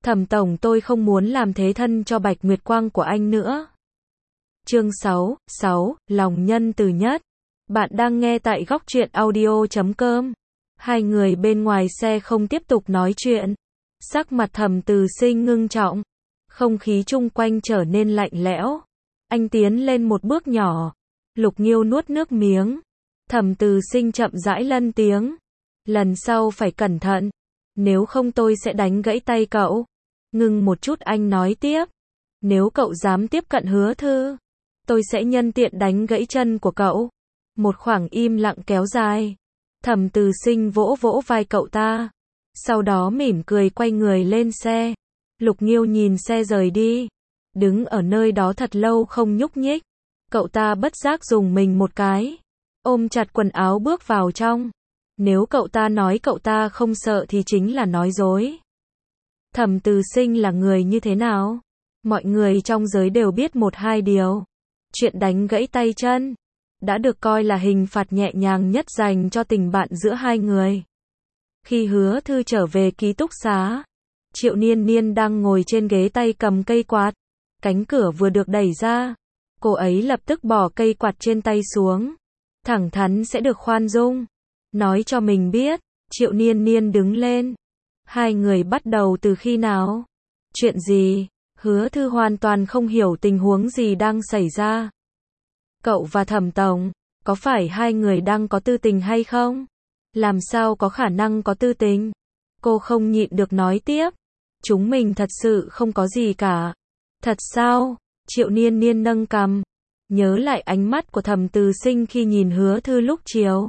Thẩm tổng, tôi không muốn làm thế thân cho Bạch Nguyệt Quang của anh nữa. Chương 6, lòng nhân từ nhất. Bạn đang nghe tại góc truyện audio.com. Hai người bên ngoài xe không tiếp tục nói chuyện. Sắc mặt Thẩm Từ Sinh ngưng trọng. Không khí chung quanh trở nên lạnh lẽo. Anh tiến lên một bước nhỏ. Lục Nghiêu nuốt nước miếng. Thẩm Từ Sinh chậm rãi lên tiếng. Lần sau phải cẩn thận. Nếu không tôi sẽ đánh gãy tay cậu. Ngừng một chút anh nói tiếp. Nếu cậu dám tiếp cận Hứa Thư, tôi sẽ nhân tiện đánh gãy chân của cậu. Một khoảng im lặng kéo dài. Thẩm Từ Sinh vỗ vỗ vai cậu ta. Sau đó mỉm cười quay người lên xe. Lục Nghiêu nhìn xe rời đi. Đứng ở nơi đó thật lâu không nhúc nhích. Cậu ta bất giác dùng mình một cái. Ôm chặt quần áo bước vào trong. Nếu cậu ta nói cậu ta không sợ thì chính là nói dối. Thẩm Từ Sinh là người như thế nào? Mọi người trong giới đều biết một hai điều. Chuyện đánh gãy tay chân đã được coi là hình phạt nhẹ nhàng nhất dành cho tình bạn giữa hai người. Khi Hứa Thư trở về ký túc xá, Triệu Niên Niên đang ngồi trên ghế tay cầm cây quạt. Cánh cửa vừa được đẩy ra, cô ấy lập tức bỏ cây quạt trên tay xuống. Thẳng thắn sẽ được khoan dung. Nói cho mình biết. Triệu Niên Niên đứng lên. Hai người bắt đầu từ khi nào? Chuyện gì? Hứa Thư hoàn toàn không hiểu tình huống gì đang xảy ra. Cậu và Thẩm tổng, có phải hai người đang có tư tình hay không? Làm sao có khả năng có tư tình? Cô không nhịn được nói tiếp. Chúng mình thật sự không có gì cả. Thật sao? Triệu Niên Niên nâng cằm. Nhớ lại ánh mắt của Thẩm Từ Sinh khi nhìn Hứa Thư lúc chiều.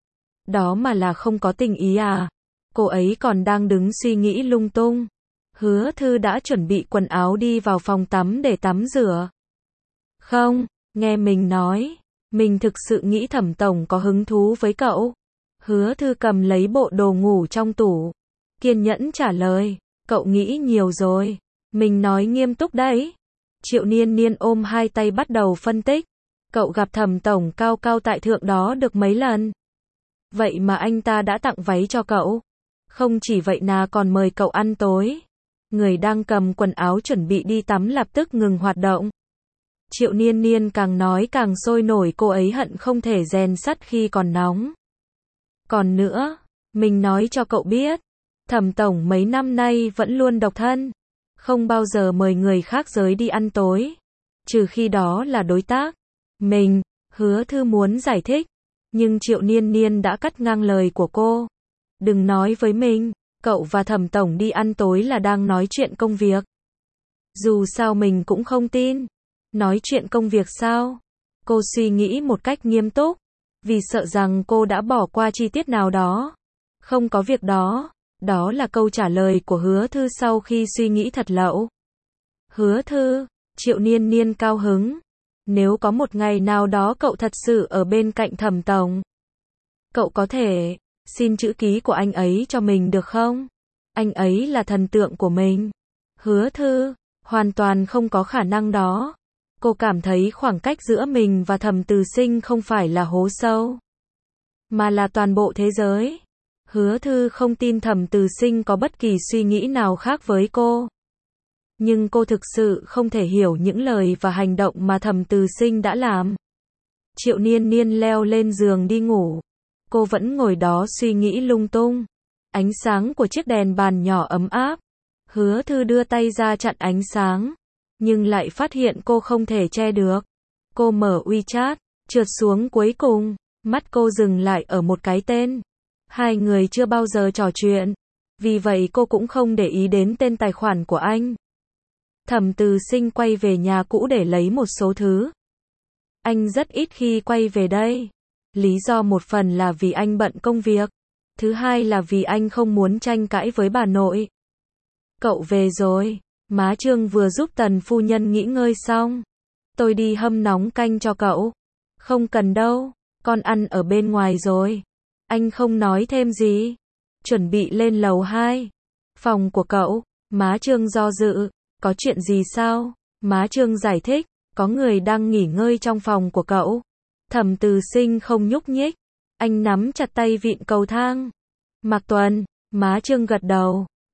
Đó mà là không có tình ý à? Cô ấy còn đang đứng suy nghĩ lung tung. Hứa Thư đã chuẩn bị quần áo đi vào phòng tắm để tắm rửa. Không, nghe mình nói. Mình thực sự nghĩ Thẩm tổng có hứng thú với cậu. Hứa Thư cầm lấy bộ đồ ngủ trong tủ. Kiên nhẫn trả lời. Cậu nghĩ nhiều rồi. Mình nói nghiêm túc đấy. Triệu Niên Niên ôm hai tay bắt đầu phân tích. Cậu gặp Thẩm tổng cao cao tại thượng đó được mấy lần? Vậy mà anh ta đã tặng váy cho cậu. Không chỉ vậy là còn mời cậu ăn tối. Người đang cầm quần áo chuẩn bị đi tắm lập tức ngừng hoạt động. Triệu Niên Niên càng nói càng sôi nổi, cô ấy hận không thể rèn sắt khi còn nóng. Còn nữa, mình nói cho cậu biết, Thẩm tổng mấy năm nay vẫn luôn độc thân. Không bao giờ mời người khác giới đi ăn tối. Trừ khi đó là đối tác. Mình, Hứa Thư muốn giải thích. Nhưng Triệu Niên Niên đã cắt ngang lời của cô. Đừng nói với mình, cậu và Thẩm tổng đi ăn tối là đang nói chuyện công việc. Dù sao mình cũng không tin. Nói chuyện công việc sao? Cô suy nghĩ một cách nghiêm túc. Vì sợ rằng cô đã bỏ qua chi tiết nào đó. Không có việc đó. Đó là câu trả lời của Hứa Thư sau khi suy nghĩ thật lâu. Hứa Thư, Triệu Niên Niên cao hứng. Nếu có một ngày nào đó cậu thật sự ở bên cạnh Thẩm tổng, cậu có thể xin chữ ký của anh ấy cho mình được không? Anh ấy là thần tượng của mình. Hứa Thư, hoàn toàn không có khả năng đó. Cô cảm thấy khoảng cách giữa mình và Thẩm Từ Sinh không phải là hố sâu, mà là toàn bộ thế giới. Hứa Thư không tin Thẩm Từ Sinh có bất kỳ suy nghĩ nào khác với cô. Nhưng cô thực sự không thể hiểu những lời và hành động mà Thẩm Từ Sinh đã làm. Triệu Niên Niên leo lên giường đi ngủ. Cô vẫn ngồi đó suy nghĩ lung tung. Ánh sáng của chiếc đèn bàn nhỏ ấm áp. Hứa Thư đưa tay ra chặn ánh sáng. Nhưng lại phát hiện cô không thể che được. Cô mở WeChat, trượt xuống cuối cùng. Mắt cô dừng lại ở một cái tên. Hai người chưa bao giờ trò chuyện. Vì vậy cô cũng không để ý đến tên tài khoản của anh. Thẩm Từ Sinh quay về nhà cũ để lấy một số thứ. Anh rất ít khi quay về đây. Lý do một phần là vì anh bận công việc. Thứ hai là vì anh không muốn tranh cãi với bà nội. Cậu về rồi. Má Trương vừa giúp Tần phu nhân nghỉ ngơi xong. Tôi đi hâm nóng canh cho cậu. Không cần đâu. Con ăn ở bên ngoài rồi. Anh không nói thêm gì. Chuẩn bị lên lầu 2. Phòng của cậu. Má Trương do dự. Có chuyện gì sao? Má Trương giải thích. Có người đang nghỉ ngơi trong phòng của cậu. Thẩm Từ Sinh không nhúc nhích. Anh nắm chặt tay vịn cầu thang. Mạc Tuần. Má Trương gật đầu.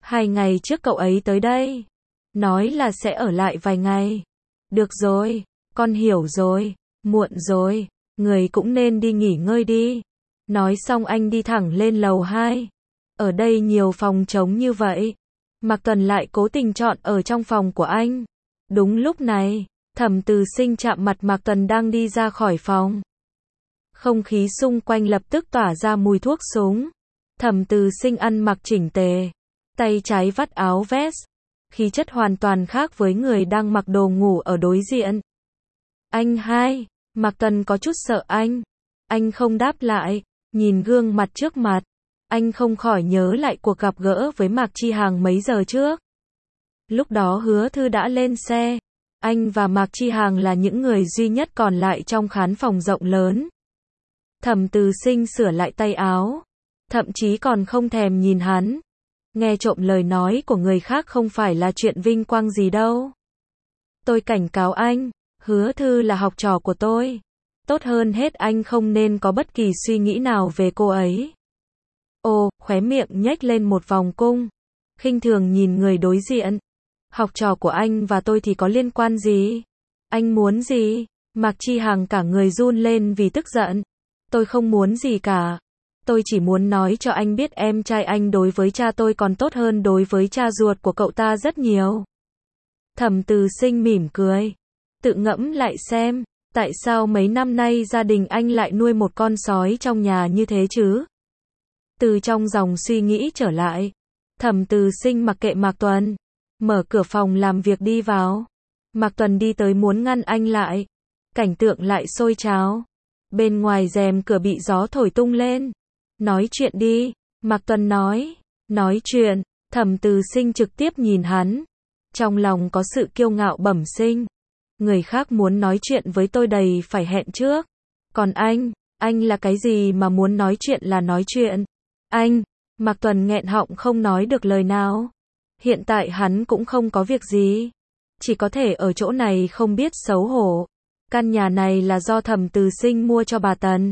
2 ngày trước cậu ấy tới đây. Nói là sẽ ở lại vài ngày. Được rồi, con hiểu rồi. Muộn rồi, người cũng nên đi nghỉ ngơi đi. Nói xong anh đi thẳng lên lầu 2. Ở đây nhiều phòng trống như vậy. Mạc Tuần lại cố tình chọn ở trong phòng của anh. Đúng lúc này, Thẩm Từ Sinh chạm mặt Mạc Tuần đang đi ra khỏi phòng. Không khí xung quanh lập tức tỏa ra mùi thuốc súng. Thẩm Từ Sinh ăn mặc chỉnh tề, tay trái vắt áo vest, khí chất hoàn toàn khác với người đang mặc đồ ngủ ở đối diện. Anh hai, Mạc Tuần có chút sợ anh. Anh không đáp lại, nhìn gương mặt trước mặt. Anh không khỏi nhớ lại cuộc gặp gỡ với Mạc Chi Hàng mấy giờ trước. Lúc đó Hứa Thư đã lên xe. Anh và Mạc Chi Hàng là những người duy nhất còn lại trong khán phòng rộng lớn. Thẩm Từ Sinh sửa lại tay áo, thậm chí còn không thèm nhìn hắn. Nghe trộm lời nói của người khác không phải là chuyện vinh quang gì đâu. Tôi cảnh cáo anh, Hứa Thư là học trò của tôi. Tốt hơn hết anh không nên có bất kỳ suy nghĩ nào về cô ấy. Ồ, khóe miệng nhếch lên một vòng cung, khinh thường nhìn người đối diện. Học trò của anh và tôi thì có liên quan gì? Anh muốn gì? Mạc Chi Hàng cả người run lên vì tức giận. Tôi không muốn gì cả. Tôi chỉ muốn nói cho anh biết em trai anh đối với cha tôi còn tốt hơn đối với cha ruột của cậu ta rất nhiều. Thẩm Từ Sinh mỉm cười. Tự ngẫm lại xem, tại sao mấy năm nay gia đình anh lại nuôi một con sói trong nhà như thế chứ? Từ trong dòng suy nghĩ trở lại, Thẩm Từ Sinh mặc kệ Mạc Tuần, mở cửa phòng làm việc đi vào. Mạc Tuần đi tới muốn ngăn anh lại. Cảnh tượng lại sôi trào. Bên ngoài rèm cửa bị gió thổi tung lên. Nói chuyện đi, Mạc Tuần nói. Nói chuyện, Thẩm Từ Sinh trực tiếp nhìn hắn. Trong lòng có sự kiêu ngạo bẩm sinh. Người khác muốn nói chuyện với tôi đầy phải hẹn trước. Còn anh là cái gì mà muốn nói chuyện là nói chuyện? Anh, Mạc Tuần nghẹn họng không nói được lời nào. Hiện tại hắn cũng không có việc gì. Chỉ có thể ở chỗ này không biết xấu hổ. Căn nhà này là do Thẩm Từ Sinh mua cho bà Tần.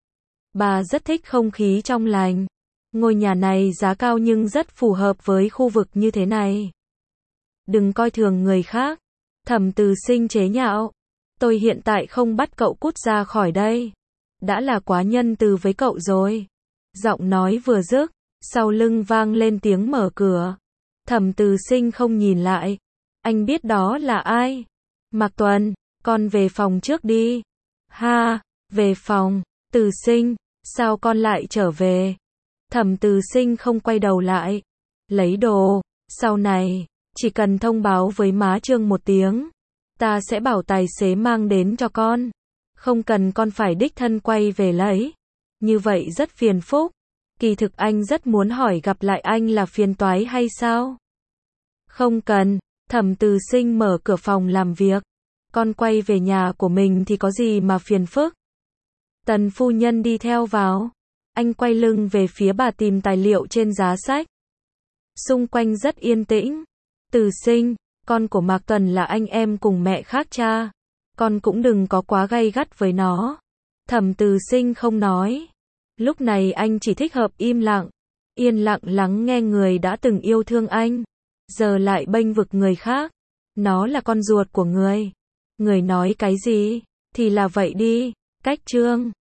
Bà rất thích không khí trong lành. Ngôi nhà này giá cao nhưng rất phù hợp với khu vực như thế này. Đừng coi thường người khác. Thẩm Từ Sinh chế nhạo. Tôi hiện tại không bắt cậu cút ra khỏi đây. Đã là quá nhân từ với cậu rồi. Giọng nói vừa dứt, sau lưng vang lên tiếng mở cửa. Thẩm Từ Sinh không nhìn lại. Anh biết đó là ai? Mạc Tuần, con về phòng trước đi. Ha, về phòng. Từ Sinh, sao con lại trở về? Thẩm Từ Sinh không quay đầu lại. Lấy đồ, sau này, chỉ cần thông báo với má Trương một tiếng. Ta sẽ bảo tài xế mang đến cho con. Không cần con phải đích thân quay về lấy. Như vậy rất phiền phức. Kỳ thực anh rất muốn hỏi gặp lại anh là phiền toái hay sao? Không cần, Thẩm Từ Sinh mở cửa phòng làm việc. Con quay về nhà của mình thì có gì mà phiền phức? Tần phu nhân đi theo vào. Anh quay lưng về phía bà tìm tài liệu trên giá sách. Xung quanh rất yên tĩnh. Từ Sinh, con của Mạc Tuần là anh em cùng mẹ khác cha. Con cũng đừng có quá gay gắt với nó. Thẩm Từ Sinh không nói. Lúc này anh chỉ thích hợp im lặng. Yên lặng lắng nghe người đã từng yêu thương anh. Giờ lại bênh vực người khác. Nó là con ruột của người. Người nói cái gì? Thì là vậy đi. Cách Trương.